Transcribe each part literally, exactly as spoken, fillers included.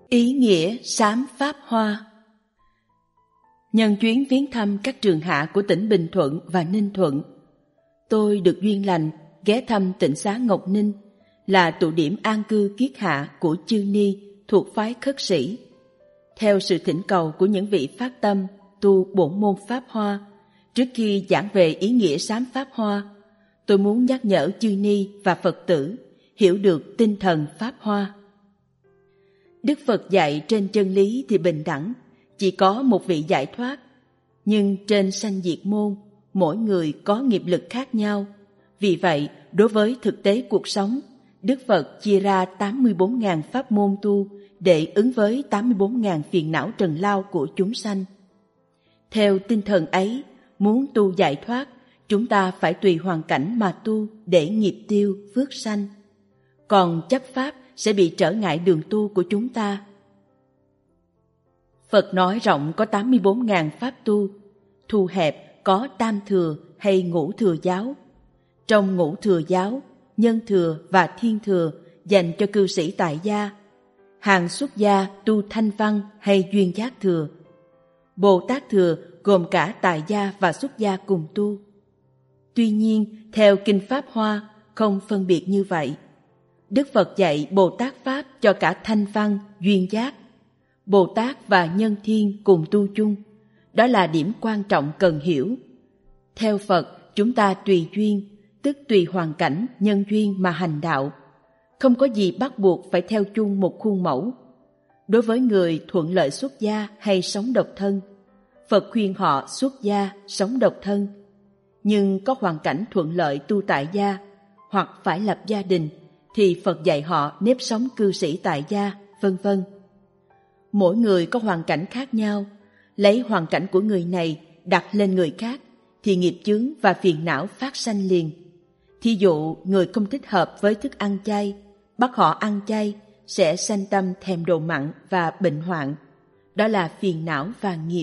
Ý nghĩa sám Pháp Hoa. Nhân chuyến viếng thăm các trường hạ của tỉnh Bình Thuận và Ninh Thuận, tôi được duyên lành ghé thăm tịnh xá Ngọc Ninh, là tụ điểm an cư kiết hạ của chư ni thuộc phái Khất Sĩ. Theo sự thỉnh cầu của những vị phát tâm tu bổn môn Pháp Hoa, trước khi giảng về ý nghĩa sám Pháp Hoa, tôi muốn nhắc nhở chư ni và Phật tử hiểu được tinh thần Pháp Hoa. Đức Phật dạy trên chân lý thì bình đẳng, chỉ có một vị giải thoát. Nhưng trên sanh diệt môn, mỗi người có nghiệp lực khác nhau. Vì vậy, đối với thực tế cuộc sống, Đức Phật chia ra tám mươi bốn nghìn pháp môn tu để ứng với tám mươi bốn nghìn phiền não trần lao của chúng sanh. Theo tinh thần ấy, muốn tu giải thoát, chúng ta phải tùy hoàn cảnh mà tu để nghiệp tiêu, phước sanh. Còn chấp pháp sẽ bị trở ngại đường tu của chúng ta. Phật nói rộng có tám mươi bốn nghìn pháp tu, thu hẹp có tam thừa hay ngũ thừa giáo. Trong ngũ thừa giáo, nhân thừa và thiên thừa dành cho cư sĩ tại gia. Hàng xuất gia tu thanh văn hay duyên giác thừa. Bồ Tát thừa gồm cả tại gia và xuất gia cùng tu. Tuy nhiên, theo Kinh Pháp Hoa không phân biệt như vậy. Đức Phật dạy Bồ Tát Pháp cho cả thanh văn, duyên giác. Bồ Tát và nhân thiên cùng tu chung. Đó là điểm quan trọng cần hiểu. Theo Phật, chúng ta tùy duyên, tức tùy hoàn cảnh, nhân duyên mà hành đạo. Không có gì bắt buộc phải theo chung một khuôn mẫu. Đối với người thuận lợi xuất gia hay sống độc thân, Phật khuyên họ xuất gia, sống độc thân. Nhưng có hoàn cảnh thuận lợi tu tại gia, hoặc phải lập gia đình, thì Phật dạy họ nếp sống cư sĩ tại gia, vân vân. Mỗi người có hoàn cảnh khác nhau, lấy hoàn cảnh của người này đặt lên người khác, thì nghiệp chướng và phiền não phát sanh liền. Thí dụ, người không thích hợp với thức ăn chay, bắt họ ăn chay, sẽ sanh tâm thèm đồ mặn và bệnh hoạn. Đó là phiền não và nghiệp.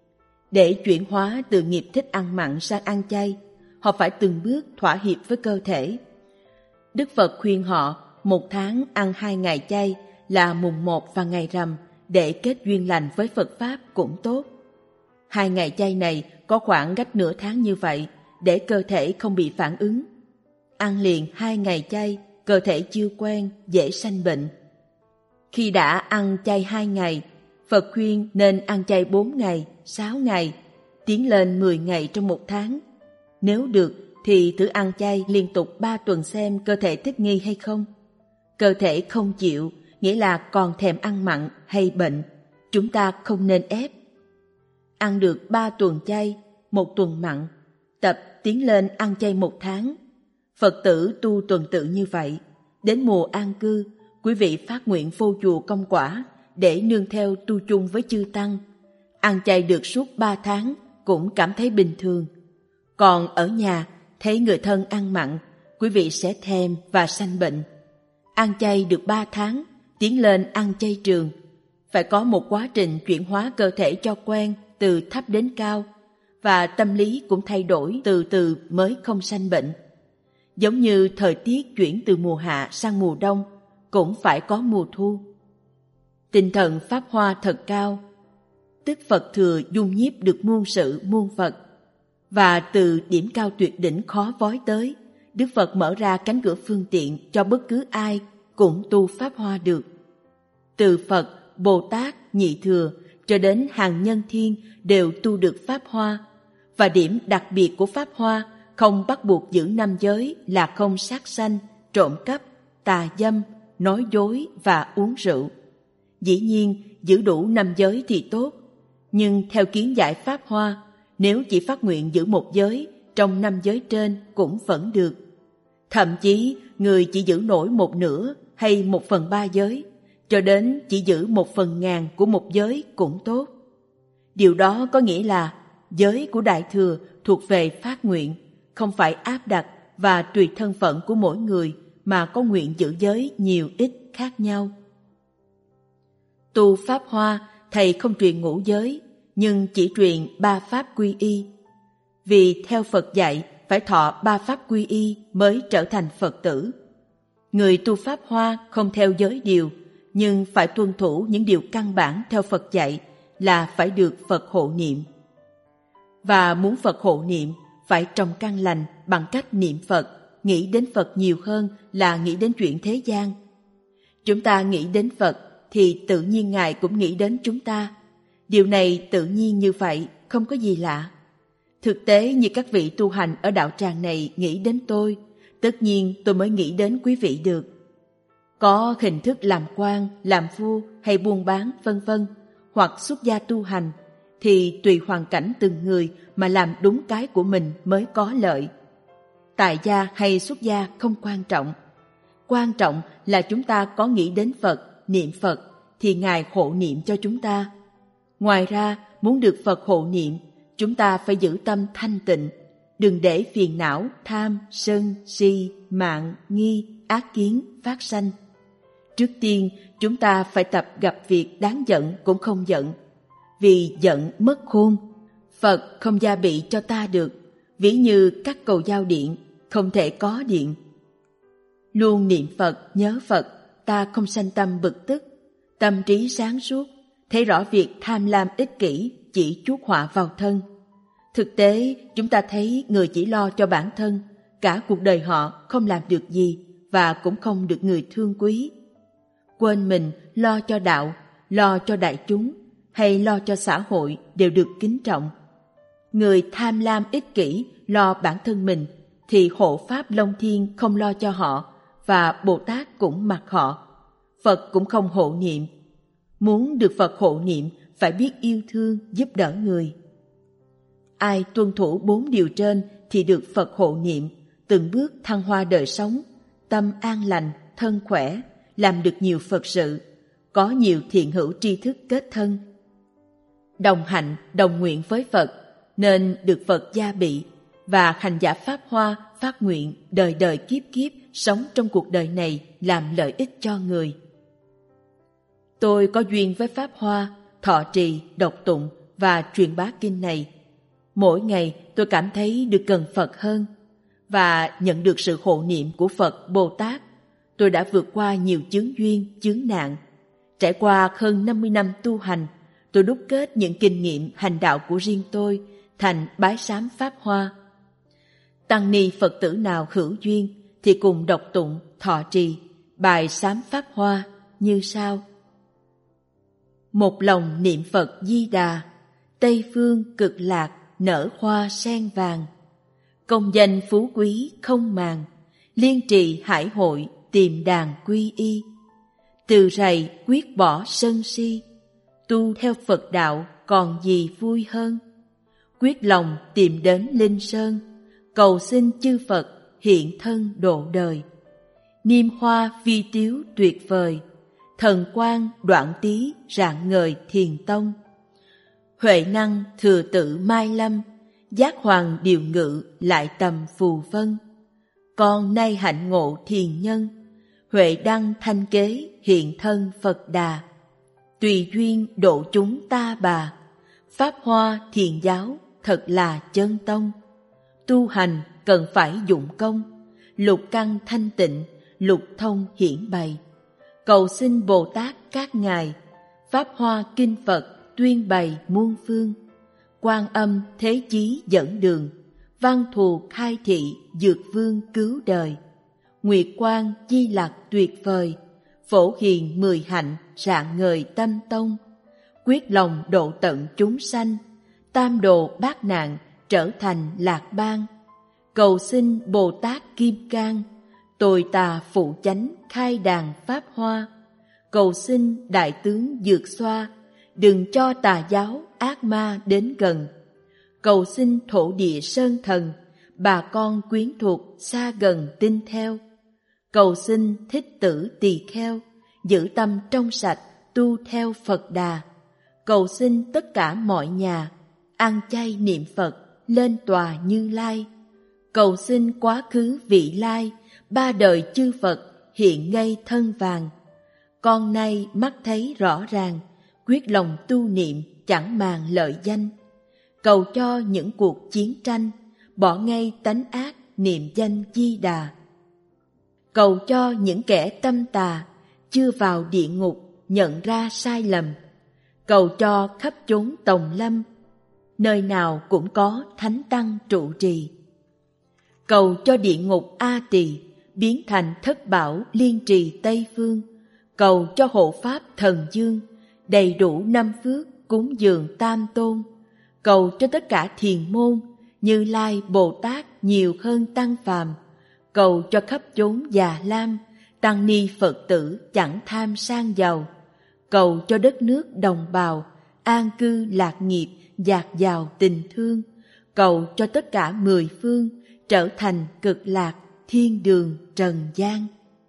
Để chuyển hóa từ nghiệp thích ăn mặn sang ăn chay, họ phải từng bước thỏa hiệp với cơ thể. Đức Phật khuyên họ một tháng ăn hai ngày chay là mùng một và ngày rằm để kết duyên lành với Phật Pháp cũng tốt. Hai ngày chay này có khoảng cách nửa tháng như vậy để cơ thể không bị phản ứng. Ăn liền hai ngày chay, cơ thể chưa quen, dễ sanh bệnh. Khi đã ăn chay hai ngày, Phật khuyên nên ăn chay bốn ngày, sáu ngày, tiến lên mười ngày trong một tháng. Nếu được thì thử ăn chay liên tục ba tuần xem cơ thể thích nghi hay không. Cơ thể không chịu, nghĩa là còn thèm ăn mặn hay bệnh, chúng ta không nên ép. Ăn được ba tuần chay, một tuần mặn, tập tiến lên ăn chay một tháng. Phật tử tu tuần tự như vậy, đến mùa an cư, quý vị phát nguyện vô chùa công quả để nương theo tu chung với chư tăng. Ăn chay được suốt ba tháng cũng cảm thấy bình thường. Còn ở nhà, thấy người thân ăn mặn, quý vị sẽ thèm và sanh bệnh. Ăn chay được ba tháng, tiến lên ăn chay trường. Phải có một quá trình chuyển hóa cơ thể cho quen từ thấp đến cao, và tâm lý cũng thay đổi từ từ mới không sanh bệnh. Giống như thời tiết chuyển từ mùa hạ sang mùa đông, cũng phải có mùa thu. Tinh thần Pháp Hoa thật cao, tức Phật thừa dung nhiếp được muôn sự muôn vật. Và từ điểm cao tuyệt đỉnh khó vói tới, Đức Phật mở ra cánh cửa phương tiện cho bất cứ ai cũng tu Pháp Hoa được. Từ Phật, Bồ Tát, Nhị Thừa cho đến hàng nhân thiên đều tu được Pháp Hoa. Và điểm đặc biệt của Pháp Hoa không bắt buộc giữ năm giới là không sát sanh, trộm cắp, tà dâm, nói dối và uống rượu. Dĩ nhiên, giữ đủ năm giới thì tốt, nhưng theo kiến giải Pháp Hoa, nếu chỉ phát nguyện giữ một giới trong năm giới trên cũng vẫn được. Thậm chí, người chỉ giữ nổi một nửa hay một phần ba giới, cho đến chỉ giữ một phần ngàn của một giới cũng tốt. Điều đó có nghĩa là giới của Đại Thừa thuộc về phát nguyện, không phải áp đặt và tùy thân phận của mỗi người mà có nguyện giữ giới nhiều ít khác nhau. Tu Pháp Hoa, thầy không truyền ngũ giới, nhưng chỉ truyền ba pháp quy y. Vì theo Phật dạy phải thọ ba pháp quy y mới trở thành Phật tử. Người tu Pháp Hoa không theo giới điều, nhưng phải tuân thủ những điều căn bản theo Phật dạy là phải được Phật hộ niệm. Và muốn Phật hộ niệm phải trồng căn lành bằng cách niệm Phật, nghĩ đến Phật nhiều hơn là nghĩ đến chuyện thế gian. Chúng ta nghĩ đến Phật thì tự nhiên Ngài cũng nghĩ đến chúng ta. Điều này tự nhiên như vậy, không có gì lạ. Thực tế như các vị tu hành ở đạo tràng này nghĩ đến tôi, tất nhiên tôi mới nghĩ đến quý vị được. Có hình thức làm quan, làm vua hay buôn bán vân vân, hoặc xuất gia tu hành, thì tùy hoàn cảnh từng người mà làm đúng cái của mình mới có lợi. Tại gia hay xuất gia không quan trọng. Quan trọng là chúng ta có nghĩ đến Phật, niệm Phật, thì Ngài hộ niệm cho chúng ta. Ngoài ra, muốn được Phật hộ niệm, chúng ta phải giữ tâm thanh tịnh, đừng để phiền não, tham, sân, si, mạn, nghi, ác kiến phát sanh. Trước tiên, chúng ta phải tập gặp việc đáng giận cũng không giận, vì giận mất khôn. Phật không gia bị cho ta được, ví như các cầu giao điện, không thể có điện. Luôn niệm Phật, nhớ Phật, ta không sanh tâm bực tức, tâm trí sáng suốt, thấy rõ việc tham lam ích kỷ chỉ chuốc họa vào thân. Thực tế, chúng ta thấy người chỉ lo cho bản thân, cả cuộc đời họ không làm được gì và cũng không được người thương quý. Quên mình lo cho đạo, lo cho đại chúng hay lo cho xã hội đều được kính trọng. Người tham lam ích kỷ lo bản thân mình thì hộ Pháp Long Thiên không lo cho họ và Bồ Tát cũng mặc họ. Phật cũng không hộ niệm. Muốn được Phật hộ niệm phải biết yêu thương, giúp đỡ người. Ai tuân thủ bốn điều trên thì được Phật hộ niệm, từng bước thăng hoa đời sống, tâm an lành, thân khỏe, làm được nhiều Phật sự, có nhiều thiện hữu tri thức kết thân. Đồng hạnh, đồng nguyện với Phật, nên được Phật gia bị, và hành giả Pháp Hoa phát nguyện đời đời kiếp kiếp sống trong cuộc đời này làm lợi ích cho người. Tôi có duyên với Pháp Hoa, thọ trì, đọc tụng và truyền bá kinh này. Mỗi ngày tôi cảm thấy được gần Phật hơn và nhận được sự hộ niệm của Phật Bồ Tát. Tôi đã vượt qua nhiều chướng duyên, chướng nạn. Trải qua hơn năm mươi năm tu hành, tôi đúc kết những kinh nghiệm hành đạo của riêng tôi thành bái sám Pháp Hoa. Tăng ni Phật tử nào hữu duyên thì cùng đọc tụng, thọ trì, bài sám Pháp Hoa như sau. Một lòng niệm Phật Di Đà, Tây phương cực lạc nở hoa sen vàng. Công danh phú quý không màng, liên trì hải hội tìm đàn quy y. Từ rày quyết bỏ sân si, tu theo Phật đạo còn gì vui hơn. Quyết lòng tìm đến Linh Sơn, cầu xin chư Phật hiện thân độ đời. Niêm hoa vi tiếu tuyệt vời, thần quang đoạn tí rạng ngời thiền tông. Huệ năng thừa tự mai lâm, giác hoàng điều ngự lại tầm phù vân. Con nay hạnh ngộ thiền nhân, huệ đăng thanh kế hiện thân Phật Đà. Tùy duyên độ chúng ta bà, Pháp Hoa thiền giáo thật là chân tông. Tu hành cần phải dụng công, lục căn thanh tịnh, lục thông hiển bày. Cầu xin Bồ Tát các ngài, Pháp Hoa kinh Phật tuyên bày muôn phương. Quan Âm thế chí dẫn đường, Văn Thù khai thị dược vương cứu đời. Nguyệt Quang Di Lặc tuyệt vời, Phổ Hiền mười hạnh rạng ngời tâm tông. Quyết lòng độ tận chúng sanh, tam độ bát nạn trở thành lạc bang. Cầu xin Bồ Tát Kim Cang, tồi tà phụ chánh khai đàn Pháp Hoa. Cầu xin Đại tướng Dược Xoa, đừng cho tà giáo ác ma đến gần. Cầu xin thổ địa sơn thần, bà con quyến thuộc xa gần tin theo. Cầu xin Thích Tử Tỳ Kheo, giữ tâm trong sạch tu theo Phật Đà. Cầu xin tất cả mọi nhà ăn chay niệm Phật lên tòa Như Lai. Cầu xin quá khứ vị lai, ba đời chư Phật hiện ngay thân vàng. Con nay mắt thấy rõ ràng, quyết lòng tu niệm chẳng màng lợi danh. Cầu cho những cuộc chiến tranh, bỏ ngay tánh ác niệm danh Di Đà. Cầu cho những kẻ tâm tà, chưa vào địa ngục nhận ra sai lầm. Cầu cho khắp chốn tòng lâm, nơi nào cũng có thánh tăng trụ trì. Cầu cho địa ngục A Tỳ biến thành thất bảo liên trì Tây Phương. Cầu cho hộ pháp thần dương đầy đủ năm phước cúng dường Tam Tôn. Cầu cho tất cả thiền môn Như Lai Bồ Tát nhiều hơn tăng phàm. Cầu cho khắp chốn già lam tăng ni Phật tử chẳng tham sang giàu. Cầu cho đất nước đồng bào an cư lạc nghiệp dạt dào tình thương. Cầu cho tất cả mười phương trở thành cực lạc thiên đường trần gian.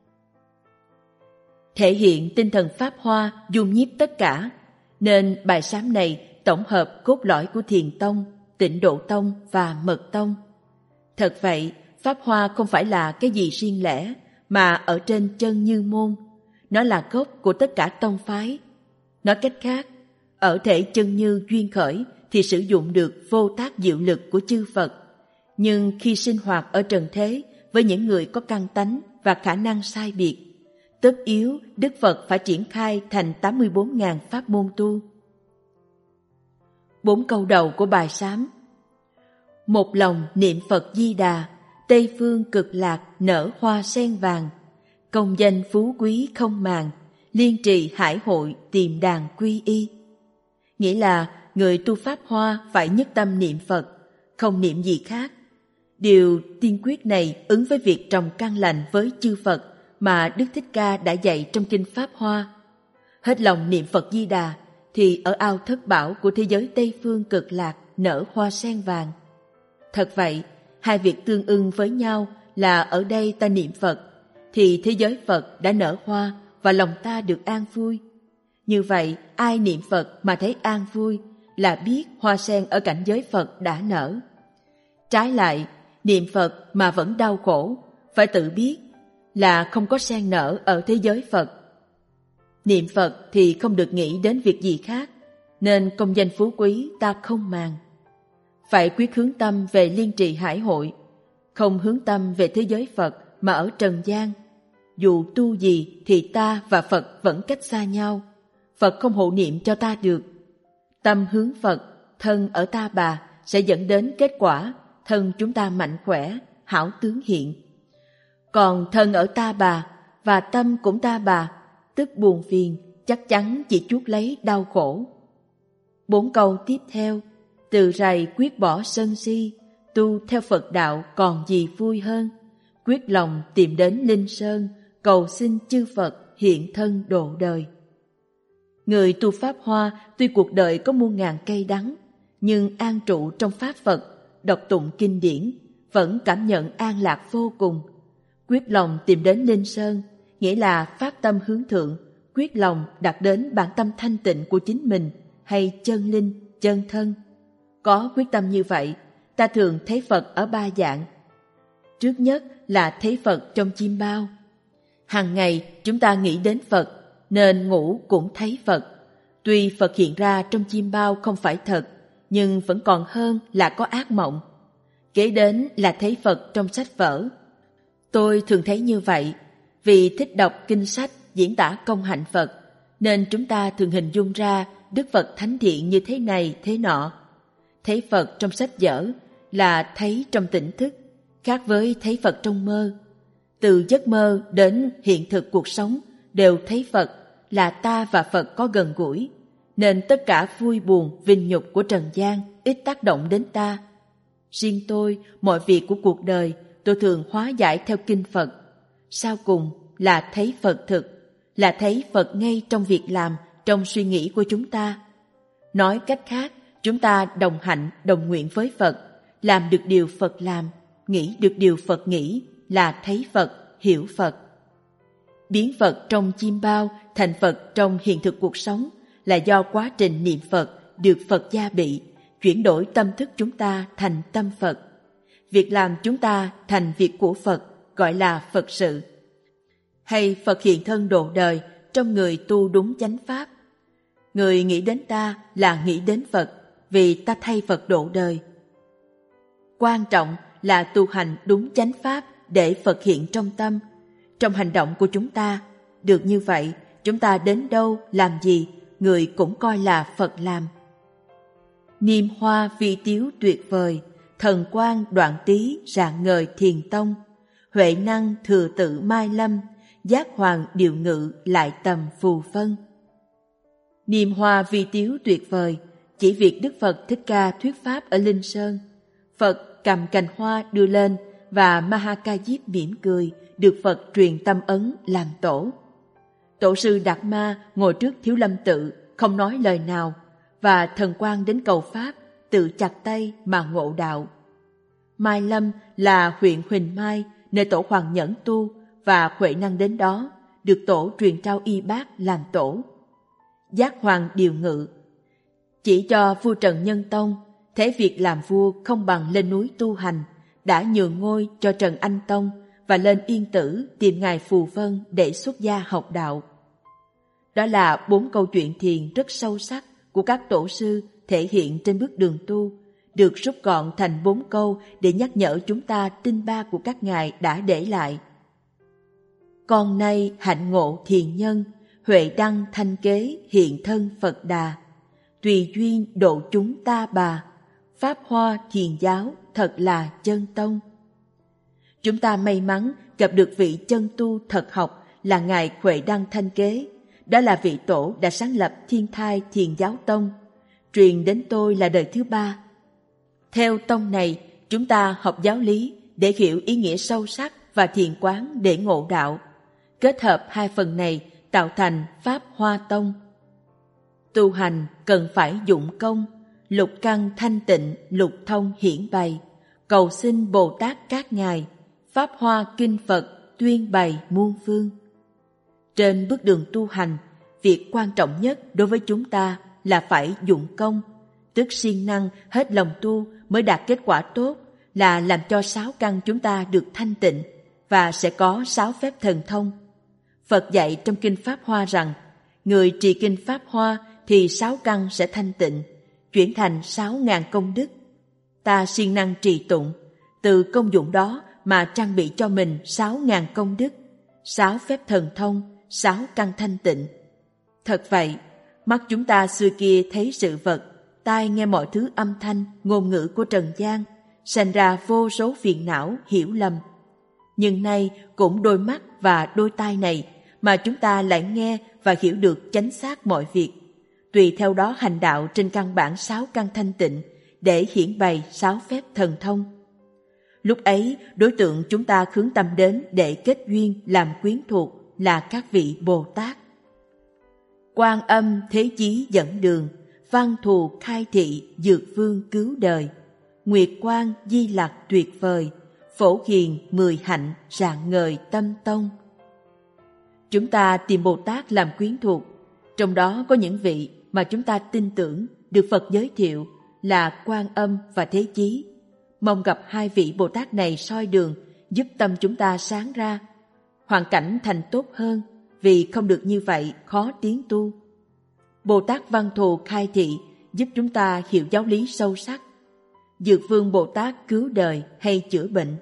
Thể hiện tinh thần Pháp Hoa dung nhiếp tất cả, nên bài sám này tổng hợp cốt lõi của Thiền Tông, Tịnh Độ Tông và Mật Tông. Thật vậy, Pháp Hoa không phải là cái gì riêng lẻ, mà ở trên chân như môn. Nó là gốc của tất cả tông phái. Nói cách khác, ở thể chân như duyên khởi thì sử dụng được vô tác diệu lực của chư Phật. Nhưng khi sinh hoạt ở trần thế với những người có căn tánh và khả năng sai biệt, tất yếu Đức Phật phải triển khai thành tám mươi bốn nghìn pháp môn tu. Bốn câu đầu của bài sám: một lòng niệm Phật Di Đà, Tây phương cực lạc nở hoa sen vàng. Công danh phú quý không màng, liên trì hải hội tìm đàn quy y. Nghĩa là người tu Pháp Hoa phải nhất tâm niệm Phật, không niệm gì khác. Điều tiên quyết này ứng với việc trồng căn lành với chư Phật mà Đức Thích Ca đã dạy trong kinh Pháp Hoa. Hết lòng niệm Phật Di Đà thì ở ao thất bảo của thế giới Tây phương cực lạc nở hoa sen vàng. Thật vậy, hai việc tương ưng với nhau là ở đây ta niệm Phật thì thế giới Phật đã nở hoa và lòng ta được an vui. Như vậy, ai niệm Phật mà thấy an vui là biết hoa sen ở cảnh giới Phật đã nở. Trái lại, niệm Phật mà vẫn đau khổ, phải tự biết là không có sen nở ở thế giới Phật. Niệm Phật thì không được nghĩ đến việc gì khác, nên công danh phú quý ta không màng. Phải quyết hướng tâm về liên trì hải hội, không hướng tâm về thế giới Phật mà ở trần gian. Dù tu gì thì ta và Phật vẫn cách xa nhau, Phật không hộ niệm cho ta được. Tâm hướng Phật, thân ở Ta Bà sẽ dẫn đến kết quả thân chúng ta mạnh khỏe, hảo tướng hiện. Còn thân ở Ta Bà và tâm cũng Ta Bà, tức buồn phiền, chắc chắn chỉ chuốc lấy đau khổ. Bốn câu tiếp theo: từ rày quyết bỏ sân si, tu theo Phật đạo còn gì vui hơn. Quyết lòng tìm đến Linh Sơn, cầu xin chư Phật hiện thân độ đời. Người tu Pháp Hoa tuy cuộc đời có muôn ngàn cay đắng, nhưng an trụ trong Pháp Phật, đọc tụng kinh điển, vẫn cảm nhận an lạc vô cùng. Quyết lòng tìm đến Linh Sơn, nghĩa là phát tâm hướng thượng, quyết lòng đạt đến bản tâm thanh tịnh của chính mình hay chân linh, chân thân. Có quyết tâm như vậy, ta thường thấy Phật ở ba dạng. Trước nhất là thấy Phật trong chim bao. Hàng ngày chúng ta nghĩ đến Phật, nên ngủ cũng thấy Phật. Tuy Phật hiện ra trong chim bao không phải thật, nhưng vẫn còn hơn là có ác mộng. Kế đến là thấy Phật trong sách vở. Tôi thường thấy như vậy, vì thích đọc kinh sách diễn tả công hạnh Phật, nên chúng ta thường hình dung ra Đức Phật thánh thiện như thế này thế nọ. Thấy Phật trong sách vở là thấy trong tỉnh thức, khác với thấy Phật trong mơ. Từ giấc mơ đến hiện thực cuộc sống đều thấy Phật, là ta và Phật có gần gũi, nên tất cả vui buồn, vinh nhục của trần gian ít tác động đến ta. Riêng tôi, mọi việc của cuộc đời tôi thường hóa giải theo kinh Phật. Sau cùng là thấy Phật thực, là thấy Phật ngay trong việc làm, trong suy nghĩ của chúng ta. Nói cách khác, chúng ta đồng hạnh, đồng nguyện với Phật, làm được điều Phật làm, nghĩ được điều Phật nghĩ, là thấy Phật, hiểu Phật. Biến Phật trong chim bao thành Phật trong hiện thực cuộc sống là do quá trình niệm Phật được Phật gia bị, chuyển đổi tâm thức chúng ta thành tâm Phật. Việc làm chúng ta thành việc của Phật gọi là Phật sự. Hay Phật hiện thân độ đời trong người tu đúng chánh pháp. Người nghĩ đến ta là nghĩ đến Phật, vì ta thay Phật độ đời. Quan trọng là tu hành đúng chánh pháp để Phật hiện trong tâm, trong hành động của chúng ta. Được như vậy, chúng ta đến đâu, làm gì, người cũng coi là Phật làm. Niêm hoa vi tiếu tuyệt vời, thần quang đoạn tý rạng ngời thiền tông, huệ năng thừa tự mai lâm, giác hoàng điều ngự lại tầm phù phân. Niêm hoa vi tiếu tuyệt vời chỉ việc Đức Phật Thích Ca thuyết pháp ở Linh Sơn. Phật cầm cành hoa đưa lên và Maha Diếp mỉm cười, được Phật truyền tâm ấn làm tổ. Tổ sư Đạt Ma ngồi trước Thiếu Lâm Tự, không nói lời nào, và thần quang đến cầu pháp, tự chặt tay mà ngộ đạo. Mai Lâm là huyện Huỳnh Mai, nơi tổ Hoàng Nhẫn tu, và huệ năng đến đó, được tổ truyền trao y bát làm tổ. Giác Hoàng điều ngự chỉ cho vua Trần Nhân Tông, thế việc làm vua không bằng lên núi tu hành, đã nhường ngôi cho Trần Anh Tông và lên Yên Tử tìm ngài Phù Vân để xuất gia học đạo. Đó là bốn câu chuyện thiền rất sâu sắc của các tổ sư thể hiện trên bước đường tu, được rút gọn thành bốn câu để nhắc nhở chúng ta tinh ba của các ngài đã để lại. Con nay hạnh ngộ thiền nhân, huệ đăng thanh kế hiện thân Phật Đà, tùy duyên độ chúng ta bà, pháp hoa thiền giáo thật là chân tông. Chúng ta may mắn gặp được vị chân tu thật học là ngài Huệ Đăng Thanh Kế. Đó là vị tổ đã sáng lập Thiên Thai Thiền Giáo Tông, truyền đến tôi là đời thứ ba. Theo tông này, chúng ta học giáo lý để hiểu ý nghĩa sâu sắc và thiền quán để ngộ đạo. Kết hợp hai phần này tạo thành Pháp Hoa Tông. Tu hành cần phải dụng công, lục căn thanh tịnh, lục thông hiển bày, cầu xin Bồ Tát các ngài, Pháp Hoa Kinh Phật tuyên bày muôn phương. Trên bước đường tu hành, việc quan trọng nhất đối với chúng ta là phải dụng công, tức siêng năng hết lòng tu mới đạt kết quả tốt, là làm cho sáu căn chúng ta được thanh tịnh và sẽ có sáu phép thần thông. Phật dạy trong Kinh Pháp Hoa rằng, người trì Kinh Pháp Hoa thì sáu căn sẽ thanh tịnh, chuyển thành sáu ngàn công đức. Ta siêng năng trì tụng, từ công dụng đó mà trang bị cho mình sáu ngàn công đức, sáu phép thần thông, sáu căn thanh tịnh. Thật vậy, mắt chúng ta xưa kia thấy sự vật, tai nghe mọi thứ âm thanh, ngôn ngữ của trần gian, sanh ra vô số phiền não, hiểu lầm. Nhưng nay cũng đôi mắt và đôi tai này mà chúng ta lại nghe và hiểu được chánh xác mọi việc, tùy theo đó hành đạo trên căn bản sáu căn thanh tịnh để hiển bày sáu phép thần thông. Lúc ấy, đối tượng chúng ta hướng tâm đến để kết duyên làm quyến thuộc là các vị Bồ Tát. Quan Âm Thế Chí dẫn đường, Văn Thù khai thị dược vương cứu đời, Nguyệt Quang Di Lặc tuyệt vời, Phổ Hiền mười hạnh rạng ngời tâm tông. Chúng ta tìm Bồ Tát làm quyến thuộc, trong đó có những vị mà chúng ta tin tưởng được Phật giới thiệu là Quan Âm và Thế Chí. Mong gặp hai vị Bồ Tát này soi đường, giúp tâm chúng ta sáng ra, hoàn cảnh thành tốt hơn, vì không được như vậy khó tiến tu. Bồ Tát Văn Thù khai thị giúp chúng ta hiểu giáo lý sâu sắc. Dược Vương Bồ Tát cứu đời hay chữa bệnh.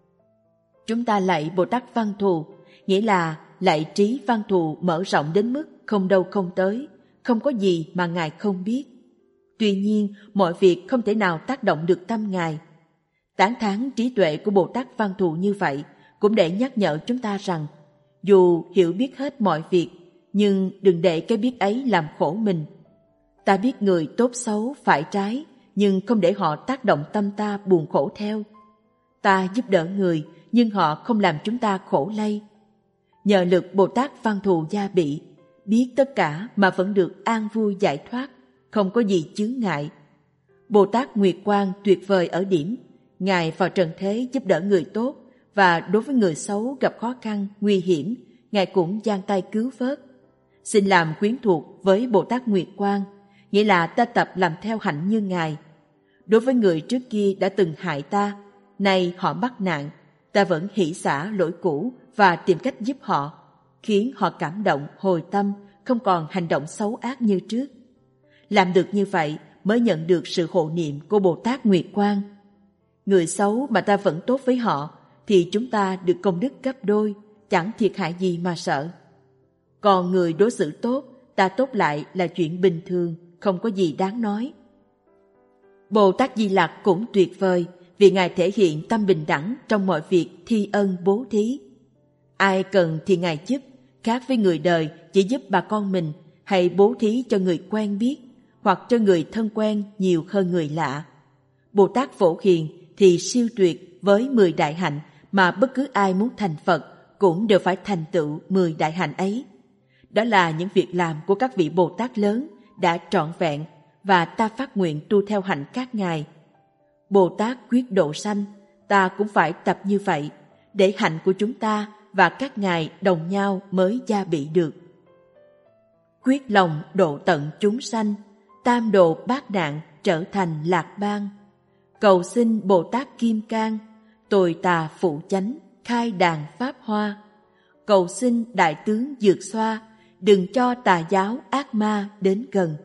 Chúng ta lạy Bồ Tát Văn Thù, nghĩa là lạy trí Văn Thù mở rộng đến mức không đâu không tới, không có gì mà Ngài không biết. Tuy nhiên, mọi việc không thể nào tác động được tâm Ngài. Tán thán trí tuệ của Bồ Tát Văn Thù như vậy cũng để nhắc nhở chúng ta rằng, dù hiểu biết hết mọi việc, nhưng đừng để cái biết ấy làm khổ mình. Ta biết người tốt xấu phải trái, nhưng không để họ tác động tâm ta buồn khổ theo. Ta giúp đỡ người, nhưng họ không làm chúng ta khổ lây. Nhờ lực Bồ Tát Văn Thù gia bị, biết tất cả mà vẫn được an vui giải thoát, không có gì chướng ngại. Bồ Tát Nguyệt Quang tuyệt vời ở điểm, Ngài vào trần thế giúp đỡ người tốt, và đối với người xấu gặp khó khăn, nguy hiểm, Ngài cũng giang tay cứu vớt. Xin làm quyến thuộc với Bồ Tát Nguyệt Quang, nghĩa là ta tập làm theo hạnh như Ngài. Đối với người trước kia đã từng hại ta, nay họ mắc nạn, ta vẫn hỷ xả lỗi cũ và tìm cách giúp họ, khiến họ cảm động, hồi tâm, không còn hành động xấu ác như trước. Làm được như vậy mới nhận được sự hộ niệm của Bồ Tát Nguyệt Quang. Người xấu mà ta vẫn tốt với họ, thì chúng ta được công đức gấp đôi, chẳng thiệt hại gì mà sợ. Còn người đối xử tốt, ta tốt lại là chuyện bình thường, không có gì đáng nói. Bồ Tát Di Lặc cũng tuyệt vời vì Ngài thể hiện tâm bình đẳng trong mọi việc thi ân bố thí. Ai cần thì Ngài giúp, khác với người đời chỉ giúp bà con mình hay bố thí cho người quen biết hoặc cho người thân quen nhiều hơn người lạ. Bồ Tát Phổ Hiền thì siêu tuyệt với mười đại hạnh mà bất cứ ai muốn thành Phật cũng đều phải thành tựu mười đại hạnh ấy. Đó là những việc làm của các vị Bồ Tát lớn đã trọn vẹn và ta phát nguyện tu theo hạnh các ngài. Bồ Tát quyết độ sanh, ta cũng phải tập như vậy để hạnh của chúng ta và các ngài đồng nhau mới gia bị được. Quyết lòng độ tận chúng sanh, tam độ bát nạn trở thành lạc bang. Cầu xin Bồ Tát Kim Cang, tồi tà phụ chánh, khai đàn pháp hoa. Cầu xin Đại tướng Dược Xoa, đừng cho tà giáo ác ma đến gần.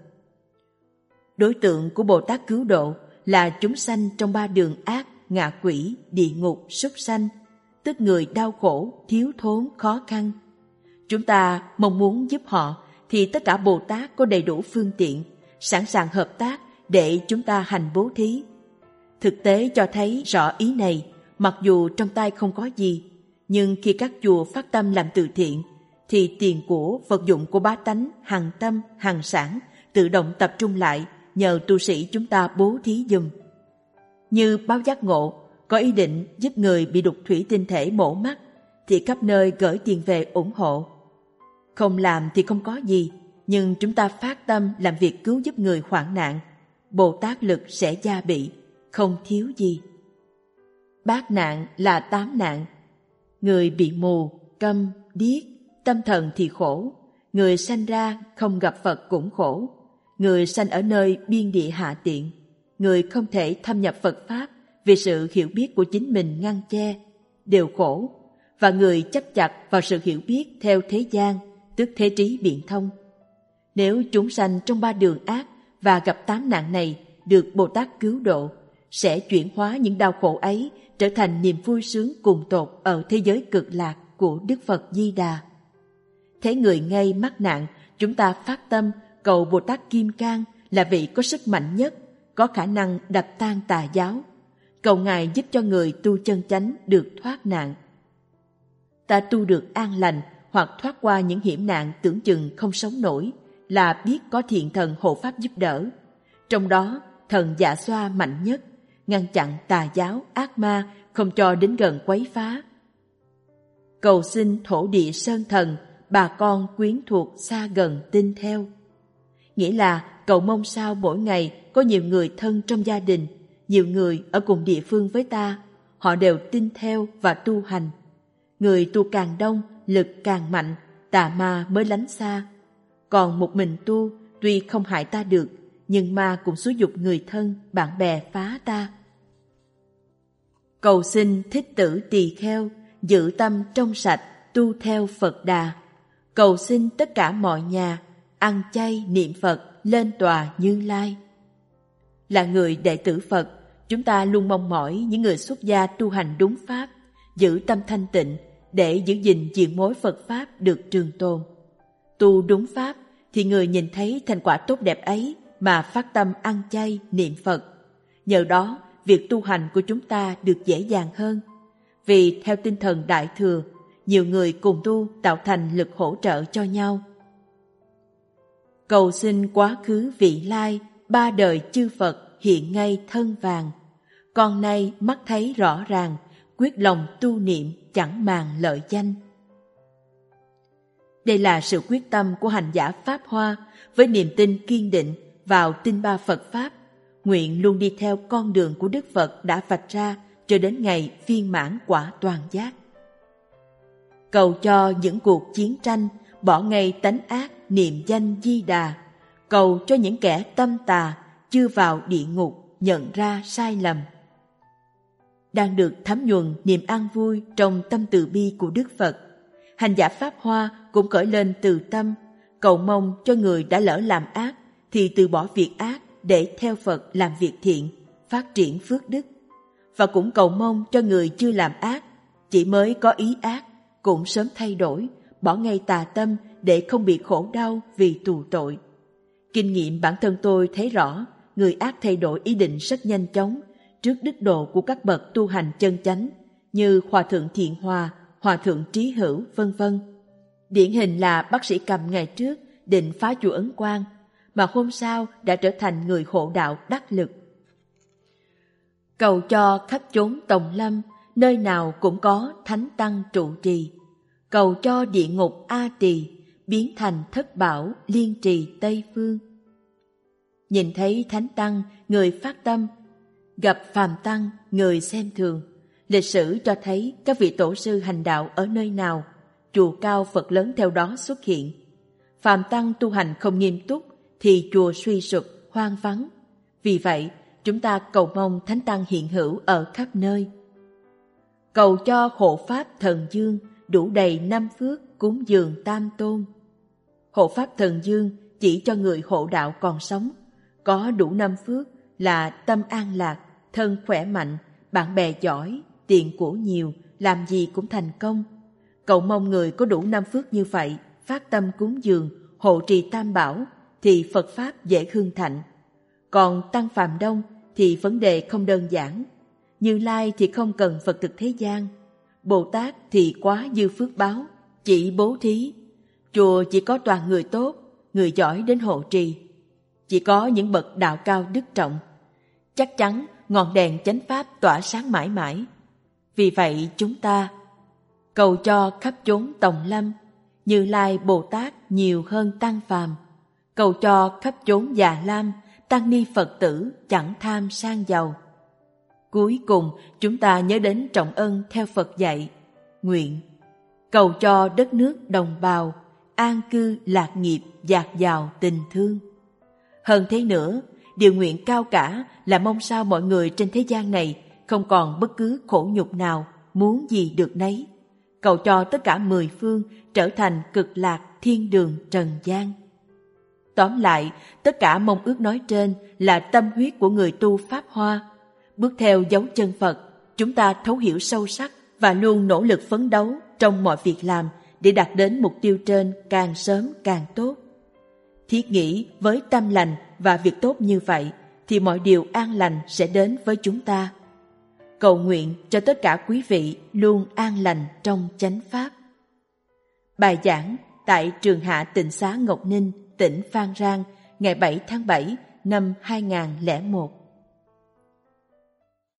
Đối tượng của Bồ Tát cứu độ là chúng sanh trong ba đường ác, ngạ quỷ, địa ngục, súc sanh, tức người đau khổ, thiếu thốn, khó khăn. Chúng ta mong muốn giúp họ thì tất cả Bồ Tát có đầy đủ phương tiện, sẵn sàng hợp tác để chúng ta hành bố thí. Thực tế cho thấy rõ ý này, mặc dù trong tay không có gì, nhưng khi các chùa phát tâm làm từ thiện, thì tiền của, vật dụng của bá tánh, hằng tâm, hằng sản tự động tập trung lại nhờ tu sĩ chúng ta bố thí dùm. Như Báo Giác Ngộ có ý định giúp người bị đục thủy tinh thể mổ mắt, thì khắp nơi gửi tiền về ủng hộ. Không làm thì không có gì, nhưng chúng ta phát tâm làm việc cứu giúp người hoạn nạn, Bồ Tát lực sẽ gia bị, không thiếu gì. Bát nạn là tám nạn. Người bị mù, câm, điếc, tâm thần thì khổ. Người sanh ra không gặp Phật cũng khổ. Người sanh ở nơi biên địa hạ tiện. Người không thể thâm nhập Phật Pháp vì sự hiểu biết của chính mình ngăn che, đều khổ. Và người chấp chặt vào sự hiểu biết theo thế gian, tức thế trí biện thông. Nếu chúng sanh trong ba đường ác và gặp tám nạn này được Bồ Tát cứu độ, sẽ chuyển hóa những đau khổ ấy trở thành niềm vui sướng cùng tột ở thế giới cực lạc của Đức Phật Di Đà. Thế người ngay mắc nạn, chúng ta phát tâm cầu Bồ Tát Kim Cang là vị có sức mạnh nhất, có khả năng đập tan tà giáo. Cầu Ngài giúp cho người tu chân chánh được thoát nạn. Ta tu được an lành hoặc thoát qua những hiểm nạn tưởng chừng không sống nổi là biết có thiện thần hộ pháp giúp đỡ. Trong đó, thần Dạ Xoa mạnh nhất, ngăn chặn tà giáo, ác ma không cho đến gần quấy phá. Cầu xin thổ địa sơn thần, bà con quyến thuộc xa gần tin theo. Nghĩa là cầu mong sao mỗi ngày có nhiều người thân trong gia đình, nhiều người ở cùng địa phương với ta, họ đều tin theo và tu hành. Người tu càng đông, lực càng mạnh, tà ma mới lánh xa. Còn một mình tu, tuy không hại ta được, nhưng ma cũng xúi giục người thân, bạn bè phá ta. Cầu xin Thích Tử Tỳ Kheo, giữ tâm trong sạch, tu theo Phật Đà. Cầu xin tất cả mọi nhà, ăn chay niệm Phật, lên tòa Như Lai. Là người đệ tử Phật, chúng ta luôn mong mỏi những người xuất gia tu hành đúng pháp, giữ tâm thanh tịnh để giữ gìn diện mối Phật Pháp được trường tồn. Tu đúng pháp thì người nhìn thấy thành quả tốt đẹp ấy mà phát tâm ăn chay niệm Phật. Nhờ đó, việc tu hành của chúng ta được dễ dàng hơn. Vì theo tinh thần Đại Thừa, nhiều người cùng tu tạo thành lực hỗ trợ cho nhau. Cầu xin quá khứ vị lai, ba đời chư Phật hiện ngay thân vàng. Con nay mắt thấy rõ ràng, quyết lòng tu niệm chẳng màng lợi danh. Đây là sự quyết tâm của hành giả Pháp Hoa với niềm tin kiên định vào tinh ba Phật Pháp, nguyện luôn đi theo con đường của Đức Phật đã vạch ra cho đến ngày viên mãn quả toàn giác. Cầu cho những cuộc chiến tranh bỏ ngay tánh ác niệm danh Di Đà, cầu cho những kẻ tâm tà chưa vào địa ngục nhận ra sai lầm. Đang được thấm nhuần niềm an vui trong tâm từ bi của Đức Phật, hành giả Pháp Hoa cũng khởi lên từ tâm, cầu mong cho người đã lỡ làm ác thì từ bỏ việc ác để theo Phật làm việc thiện, phát triển phước đức. Và cũng cầu mong cho người chưa làm ác, chỉ mới có ý ác, cũng sớm thay đổi bỏ ngay tà tâm để không bị khổ đau vì tù tội. Kinh nghiệm bản thân tôi thấy rõ, người ác thay đổi ý định rất nhanh chóng trước đức độ của các bậc tu hành chân chánh như Hòa thượng Thiện Hòa, Hòa thượng Trí Hữu, vân vân. Điển hình là bác sĩ Cầm ngày trước định phá chùa Ấn Quang, mà hôm sau đã trở thành người hộ đạo đắc lực. Cầu cho khắp chốn Tòng Lâm, nơi nào cũng có thánh tăng trụ trì. Cầu cho địa ngục A Tỳ biến thành thất bảo liên trì Tây Phương. Nhìn thấy thánh tăng, người phát tâm, gặp phàm tăng, người xem thường. Lịch sử cho thấy các vị tổ sư hành đạo ở nơi nào, chùa cao Phật lớn theo đó xuất hiện. Phàm tăng tu hành không nghiêm túc thì chùa suy sụp, hoang vắng. Vì vậy, chúng ta cầu mong thánh tăng hiện hữu ở khắp nơi. Cầu cho hộ pháp thần dương đủ đầy năm phước cúng dường tam tôn. Hộ pháp thần dương chỉ cho người hộ đạo còn sống, có đủ năm phước là tâm an lạc, thân khỏe mạnh, bạn bè giỏi, tiền của nhiều, làm gì cũng thành công. Cầu mong người có đủ năm phước như vậy, phát tâm cúng dường, hộ trì tam bảo, thì Phật Pháp dễ hưng thạnh. Còn tăng phàm đông thì vấn đề không đơn giản. Như Lai thì không cần Phật thực thế gian. Bồ Tát thì quá dư phước báo, chỉ bố thí. Chùa chỉ có toàn người tốt, người giỏi đến hộ trì. Chỉ có những bậc đạo cao đức trọng. Chắc chắn ngọn đèn chánh pháp tỏa sáng mãi mãi. Vì vậy chúng ta cầu cho khắp chốn Tòng Lâm, Như Lai Bồ Tát nhiều hơn tăng phàm. Cầu cho khắp chốn Già Lam, tăng ni Phật tử chẳng tham sang giàu. Cuối cùng chúng ta nhớ đến trọng ân theo Phật dạy. Nguyện cầu cho đất nước đồng bào an cư lạc nghiệp, dạt dào tình thương. Hơn thế nữa, điều nguyện cao cả là mong sao mọi người trên thế gian này không còn bất cứ khổ nhục nào, muốn gì được nấy. Cầu cho tất cả mười phương trở thành cực lạc thiên đường trần gian. Tóm lại, tất cả mong ước nói trên là tâm huyết của người tu Pháp Hoa. Bước theo dấu chân Phật, chúng ta thấu hiểu sâu sắc và luôn nỗ lực phấn đấu trong mọi việc làm để đạt đến mục tiêu trên càng sớm càng tốt. Thiết nghĩ với tâm lành và việc tốt như vậy thì mọi điều an lành sẽ đến với chúng ta. Cầu nguyện cho tất cả quý vị luôn an lành trong chánh pháp. Bài giảng tại Trường Hạ Tịnh Xá Ngọc Ninh, tỉnh Phan Rang, ngày bảy tháng bảy năm hai nghìn không trăm lẻ một.